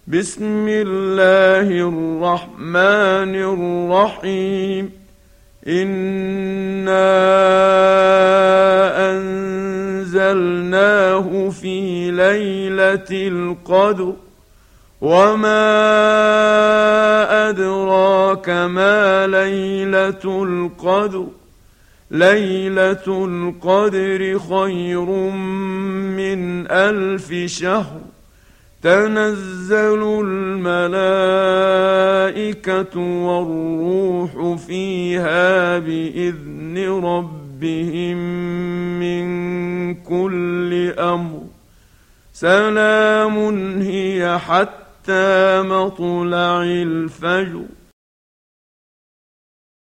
بسم الله الرحمن الرحيم. إنا أنزلناه في ليلة القدر وما أدراك ما ليلة القدر ليلة القدر خير من 1000 شهر تنزل الملائكة والروح فيها بإذن ربهم من كل أمر سلام هي حتى مطلع الفجر.